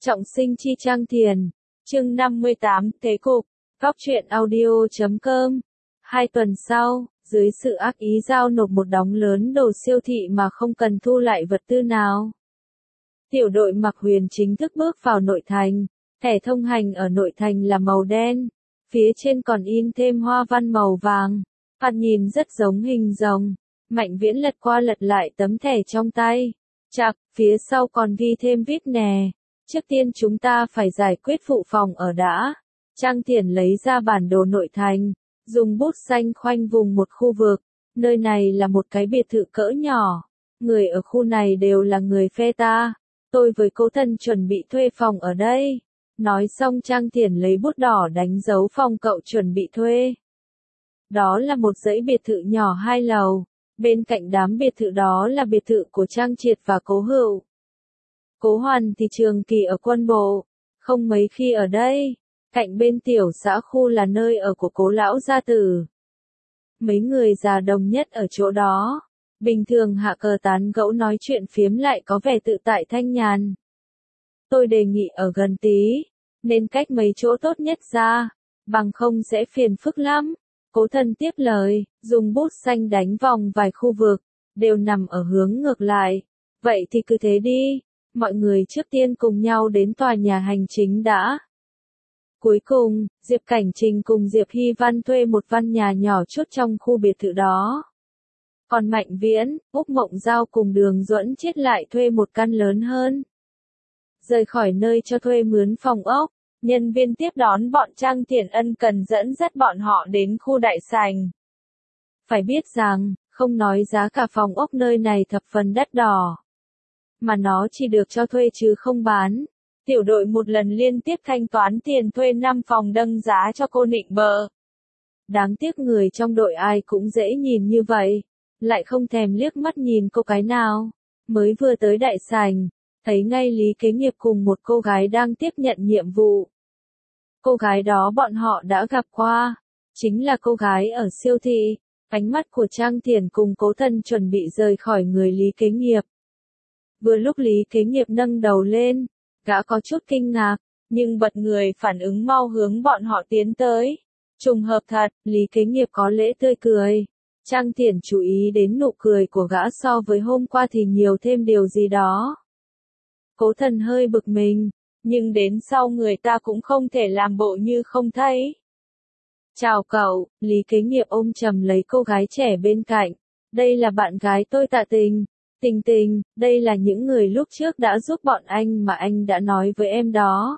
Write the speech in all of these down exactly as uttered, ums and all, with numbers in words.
Trọng sinh chi Trang Thiền, chương năm mươi tám, Thế cục, góc truyện audio.com. Hai tuần sau, dưới sự ác ý giao nộp một đống lớn đồ siêu thị mà không cần thu lại vật tư nào, tiểu đội Mạc Huyền chính thức bước vào nội thành. Thẻ thông hành ở nội thành là màu đen, phía trên còn in thêm hoa văn màu vàng, thoạt nhìn rất giống hình rồng. Mạnh Viễn lật qua lật lại tấm thẻ trong tay, chạc, phía sau còn ghi thêm viết nè. Trước tiên chúng ta phải giải quyết vụ phòng ở đã. Trang Thiển lấy ra bản đồ nội thành, dùng bút xanh khoanh vùng một khu vực. Nơi này là một cái biệt thự cỡ nhỏ. Người ở khu này đều là người phe ta. Tôi với Cố Thần chuẩn bị thuê phòng ở đây. Nói xong Trang Thiển lấy bút đỏ đánh dấu phòng cậu chuẩn bị thuê. Đó là một dãy biệt thự nhỏ hai lầu. Bên cạnh đám biệt thự đó là biệt thự của Trang Triệt và Cố Hữu. Cố Hoàn thì trường kỳ ở quân bộ, không mấy khi ở đây. Cạnh bên tiểu xã khu là nơi ở của Cố lão gia tử. Mấy người già đồng nhất ở chỗ đó, bình thường hạ cờ tán gẫu nói chuyện phiếm lại có vẻ tự tại thanh nhàn. Tôi đề nghị ở gần tí, nên cách mấy chỗ tốt nhất ra, bằng không sẽ phiền phức lắm. Cố Thần tiếp lời, dùng bút xanh đánh vòng vài khu vực, đều nằm ở hướng ngược lại. Vậy thì cứ thế đi. Mọi người trước tiên cùng nhau đến tòa nhà hành chính đã. Cuối cùng, Diệp Cảnh Trình cùng Diệp Hy Văn thuê một căn nhà nhỏ chút trong khu biệt thự đó. Còn Mạnh Viễn, Úc Mộng Giao cùng Đường Duẫn Chết lại thuê một căn lớn hơn. Rời khỏi nơi cho thuê mướn phòng ốc, nhân viên tiếp đón bọn Trang Thiển ân cần dẫn dắt bọn họ đến khu đại sảnh. Phải biết rằng, không nói giá cả phòng ốc nơi này thập phần đắt đỏ, mà nó chỉ được cho thuê chứ không bán. Tiểu đội một lần liên tiếp thanh toán tiền thuê năm phòng nâng giá cho cô nịnh bợ. Đáng tiếc người trong đội ai cũng dễ nhìn như vậy, lại không thèm liếc mắt nhìn cô cái nào. Mới vừa tới đại sảnh, thấy ngay Lý Kế Nghiệp cùng một cô gái đang tiếp nhận nhiệm vụ. Cô gái đó bọn họ đã gặp qua, chính là cô gái ở siêu thị. Ánh mắt của Trang Thiển cùng Cố Thần chuẩn bị rời khỏi người Lý Kế Nghiệp. Vừa lúc Lý Kế Nghiệp nâng đầu lên, gã có chút kinh ngạc, nhưng bật người phản ứng mau hướng bọn họ tiến tới. Trùng hợp thật, Lý Kế Nghiệp có lễ tươi cười. Trang Thiển chú ý đến nụ cười của gã so với hôm qua thì nhiều thêm điều gì đó. Cố Thần hơi bực mình, nhưng đến sau người ta cũng không thể làm bộ như không thấy. Chào cậu, Lý Kế Nghiệp ôm chầm lấy cô gái trẻ bên cạnh. Đây là bạn gái tôi Tạ Tình. Tình Tình, đây là những người lúc trước đã giúp bọn anh mà anh đã nói với em đó.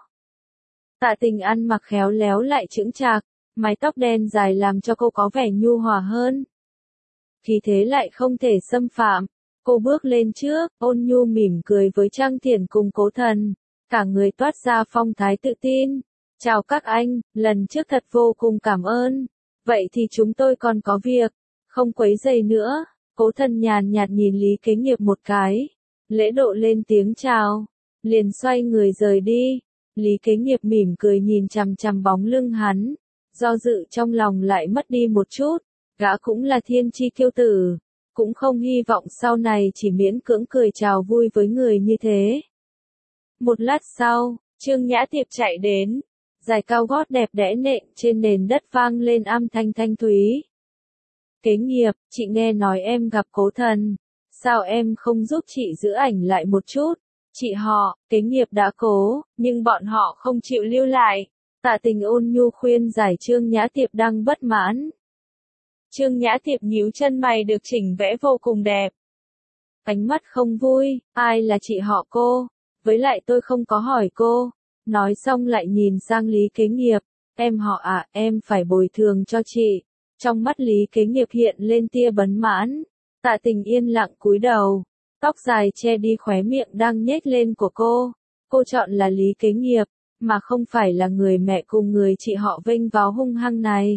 Tạ Tình ăn mặc khéo léo lại chững chạc, mái tóc đen dài làm cho cô có vẻ nhu hòa hơn. Khí thế lại không thể xâm phạm. Cô bước lên trước, ôn nhu mỉm cười với Trang Thiển cùng Cố Thần. Cả người toát ra phong thái tự tin. Chào các anh, lần trước thật vô cùng cảm ơn. Vậy thì chúng tôi còn có việc, không quấy rầy nữa. Cố Thần nhàn nhạt nhìn Lý Kế Nghiệp một cái, lễ độ lên tiếng chào, liền xoay người rời đi. Lý Kế Nghiệp mỉm cười nhìn chằm chằm bóng lưng hắn, do dự trong lòng lại mất đi một chút. Gã cũng là thiên chi kiêu tử, cũng không hy vọng sau này chỉ miễn cưỡng cười chào vui với người như thế. Một lát sau, Trương Nhã Tiệp chạy đến, giày cao gót đẹp đẽ nện trên nền đất vang lên âm thanh thanh thúy. Kế Nghiệp, chị nghe nói em gặp Cố Thần, sao em không giúp chị giữ ảnh lại một chút? Chị họ, Kế Nghiệp đã cố, nhưng bọn họ không chịu lưu lại. Tạ Tình ôn nhu khuyên giải Trương Nhã Tiệp đang bất mãn. Trương Nhã Tiệp nhíu chân mày được chỉnh vẽ vô cùng đẹp. Ánh mắt không vui, ai là chị họ cô? Với lại tôi không có hỏi cô. Nói xong lại nhìn sang Lý Kế Nghiệp, em họ à, em phải bồi thường cho chị. Trong mắt Lý Kế Nghiệp hiện lên tia bấn mãn. Tạ Tình yên lặng cúi đầu, tóc dài che đi khóe miệng đang nhếch lên của cô. Cô chọn là Lý Kế Nghiệp, mà không phải là người mẹ cùng người chị họ vênh váo hung hăng này.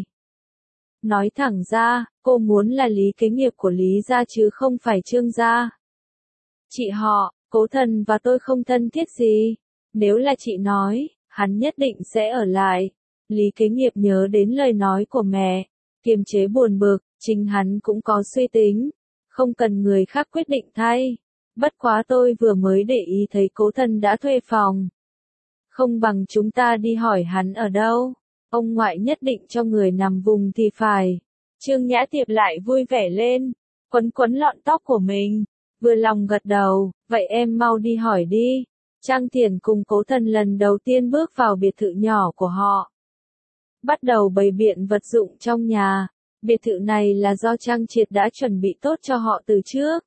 Nói thẳng ra, cô muốn là Lý Kế Nghiệp của Lý gia chứ không phải Trương gia. Chị họ, Cố Thần và tôi không thân thiết gì. Nếu là chị nói, hắn nhất định sẽ ở lại. Lý Kế Nghiệp nhớ đến lời nói của mẹ, kiềm chế buồn bực, chính hắn cũng có suy tính, không cần người khác quyết định thay. Bất quá tôi vừa mới để ý thấy Cố Thần đã thuê phòng. Không bằng chúng ta đi hỏi hắn ở đâu. Ông ngoại nhất định cho người nằm vùng thì phải. Trương Nhã Tiệp lại vui vẻ lên, quấn quấn lọn tóc của mình, vừa lòng gật đầu, vậy em mau đi hỏi đi. Trang Thiển cùng Cố Thần lần đầu tiên bước vào biệt thự nhỏ của họ. Bắt đầu bày biện vật dụng trong nhà. Biệt thự này là do Trang Triệt đã chuẩn bị tốt cho họ từ trước.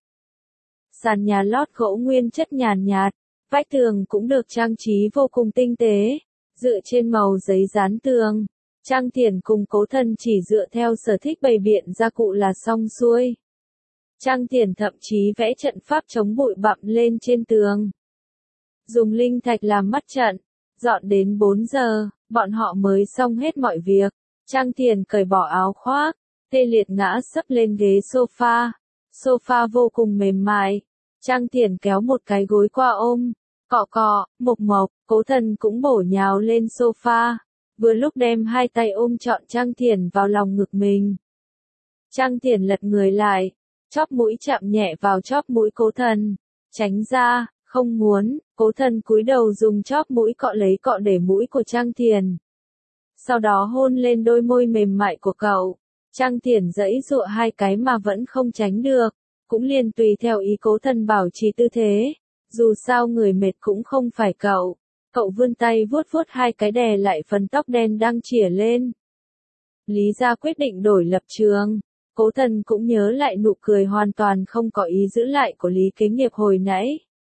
Sàn nhà lót gỗ nguyên chất nhàn nhạt, vách tường cũng được trang trí vô cùng tinh tế, dựa trên màu giấy dán tường. Trang Thiển cùng Cố Thần chỉ dựa theo sở thích bày biện gia cụ là xong xuôi. Trang Thiển thậm chí vẽ trận pháp chống bụi bặm lên trên tường. Dùng linh thạch làm mắt trận, dọn đến bốn giờ, bọn họ mới xong hết mọi việc. Trang Thiển cởi bỏ áo khoác, tê liệt ngã sấp lên ghế sofa. Sofa vô cùng mềm mại. Trang Thiển kéo một cái gối qua ôm, cọ cọ, mộc mộc, Cố Thần cũng bổ nhào lên sofa, vừa lúc đem hai tay ôm trọn Trang Thiển vào lòng ngực mình. Trang Thiển lật người lại, chóp mũi chạm nhẹ vào chóp mũi Cố Thần, tránh ra, không muốn. Cố Thần cúi đầu dùng chóp mũi cọ lấy cọ để mũi của Trang Thiển. Sau đó hôn lên đôi môi mềm mại của cậu. Trang Thiển giãy giụa hai cái mà vẫn không tránh được, cũng liền tùy theo ý Cố Thần bảo trì tư thế. Dù sao người mệt cũng không phải cậu. Cậu vươn tay vuốt vuốt hai cái đè lại phần tóc đen đang chỉa lên. Lý gia quyết định đổi lập trường. Cố Thần cũng nhớ lại nụ cười hoàn toàn không có ý giữ lại của Lý Kế Nghiệp hồi nãy.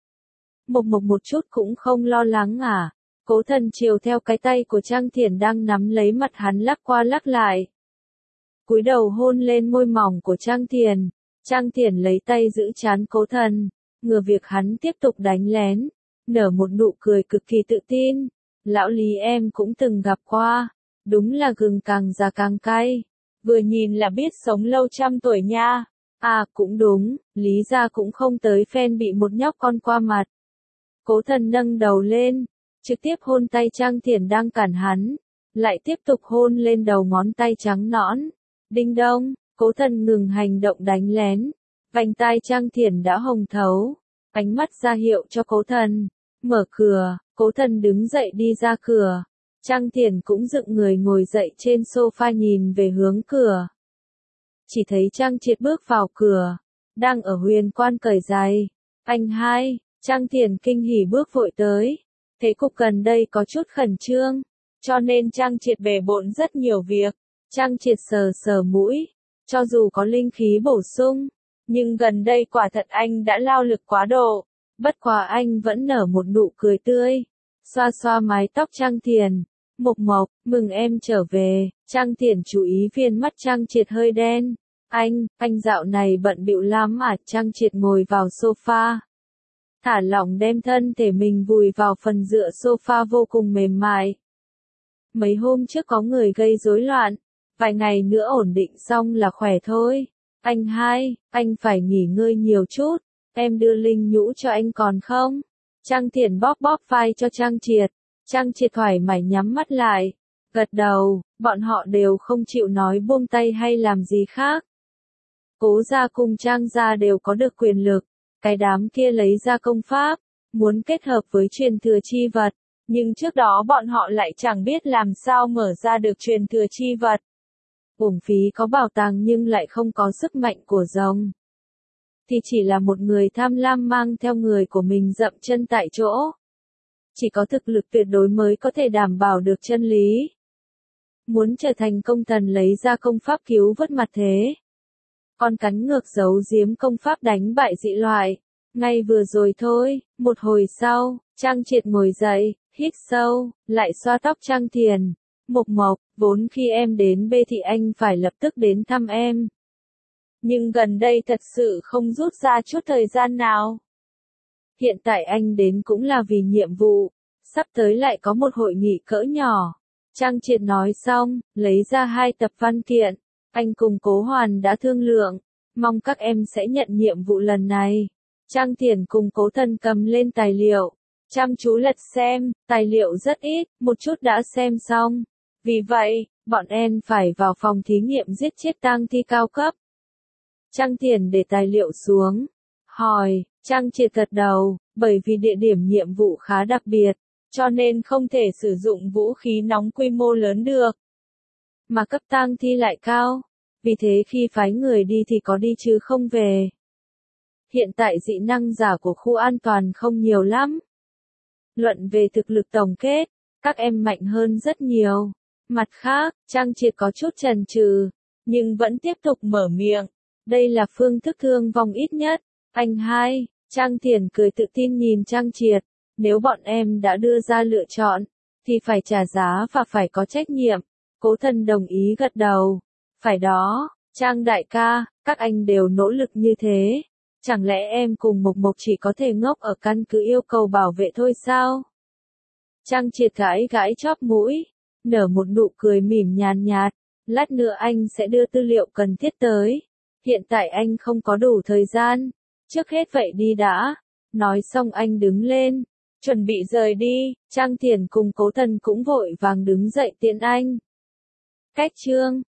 Mộc Mộc một chút cũng không lo lắng à? Cố Thần chiều theo cái tay của Trang Thiển đang nắm lấy mặt hắn lắc qua lắc lại. Cúi đầu hôn lên môi mỏng của Trang Thiển. Trang Thiển lấy tay giữ trán Cố Thần, ngừa việc hắn tiếp tục đánh lén, nở một nụ cười cực kỳ tự tin. Lão Lý em cũng từng gặp qua, đúng là gừng càng già càng cay, vừa nhìn là biết sống lâu trăm tuổi nha. À cũng đúng, Lý gia cũng không tới phen bị một nhóc con qua mặt. Cố Thần nâng đầu lên, trực tiếp hôn tay Trang Thiển đang cản hắn, lại tiếp tục hôn lên đầu ngón tay trắng nõn. Đinh đông, Cố Thần ngừng hành động đánh lén, vành tai Trang Thiển đã hồng thấu, ánh mắt ra hiệu cho Cố Thần, mở cửa. Cố Thần đứng dậy đi ra cửa, Trang Thiển cũng dựng người ngồi dậy trên sofa nhìn về hướng cửa. Chỉ thấy Trang Triệt bước vào cửa, đang ở huyền quan cởi giày. Anh hai, Trang Thiển kinh hỉ bước vội tới, thế cục gần đây có chút khẩn trương, cho nên Trang Triệt bề bộn rất nhiều việc. Trang Triệt sờ sờ mũi, cho dù có linh khí bổ sung, nhưng gần đây quả thật anh đã lao lực quá độ. Bất quá anh vẫn nở một nụ cười tươi, xoa xoa mái tóc Trang Thiển. Mộc Mộc, mừng em trở về. Trang Thiển chú ý viên mắt Trang Triệt hơi đen. Anh, anh dạo này bận bịu lắm à? Trang Triệt ngồi vào sofa, thả lỏng đem thân thể mình vùi vào phần dựa sofa vô cùng mềm mại. Mấy hôm trước có người gây rối loạn, vài ngày nữa ổn định xong là khỏe thôi. Anh hai, anh phải nghỉ ngơi nhiều chút, em đưa linh nhũ cho anh còn không? Trang Thiển bóp bóp vai cho Trang Triệt. Trang Triệt thoải mái nhắm mắt lại, gật đầu. Bọn họ đều không chịu nói buông tay hay làm gì khác. Cố gia cùng Trang gia đều có được quyền lực. Cái đám kia lấy ra công pháp, muốn kết hợp với truyền thừa chi vật, nhưng trước đó bọn họ lại chẳng biết làm sao mở ra được truyền thừa chi vật. Uổng phí có bảo tàng nhưng lại không có sức mạnh của rồng. Thì chỉ là một người tham lam mang theo người của mình dậm chân tại chỗ. Chỉ có thực lực tuyệt đối mới có thể đảm bảo được chân lý. Muốn trở thành công thần lấy ra công pháp cứu vớt mặt thế. Con cắn ngược giấu giếm công pháp đánh bại dị loại. Ngay vừa rồi thôi, một hồi sau, Trang Triệt ngồi dậy, hít sâu, lại xoa tóc Trang Thiển. Mộc Mộc, vốn khi em đến bê thì anh phải lập tức đến thăm em. Nhưng gần đây thật sự không rút ra chút thời gian nào. Hiện tại anh đến cũng là vì nhiệm vụ, sắp tới lại có một hội nghị cỡ nhỏ. Trang Triệt nói xong, lấy ra hai tập văn kiện. Anh cùng Cố Hoàn đã thương lượng, mong các em sẽ nhận nhiệm vụ lần này. Trang Thiển cùng Cố Thần cầm lên tài liệu, chăm chú lật xem, tài liệu rất ít, một chút đã xem xong. Vì vậy, bọn em phải vào phòng thí nghiệm giết chết tang thi cao cấp. Trang Thiển để tài liệu xuống, hỏi. Trang Triệt gật đầu, bởi vì địa điểm nhiệm vụ khá đặc biệt, cho nên không thể sử dụng vũ khí nóng quy mô lớn được. Mà cấp tang thi lại cao, vì thế khi phái người đi thì có đi chứ không về. Hiện tại dị năng giả của khu an toàn không nhiều lắm. Luận về thực lực tổng kết, các em mạnh hơn rất nhiều. Mặt khác, Trang Triệt có chút chần chừ, nhưng vẫn tiếp tục mở miệng. Đây là phương thức thương vong ít nhất. Anh hai, Trang Thiền cười tự tin nhìn Trang Triệt. Nếu bọn em đã đưa ra lựa chọn, thì phải trả giá và phải có trách nhiệm. Cố Thần đồng ý gật đầu. Phải đó, Trang đại ca, các anh đều nỗ lực như thế. Chẳng lẽ em cùng Mộc Mộc chỉ có thể ngốc ở căn cứ yêu cầu bảo vệ thôi sao? Trang Triệt gãi gãi chóp mũi, nở một nụ cười mỉm nhàn nhạt. Lát nữa anh sẽ đưa tư liệu cần thiết tới. Hiện tại anh không có đủ thời gian. Trước hết vậy đi đã. Nói xong anh đứng lên, chuẩn bị rời đi. Trang Thiền cùng Cố Thần cũng vội vàng đứng dậy tiễn anh. Cách chương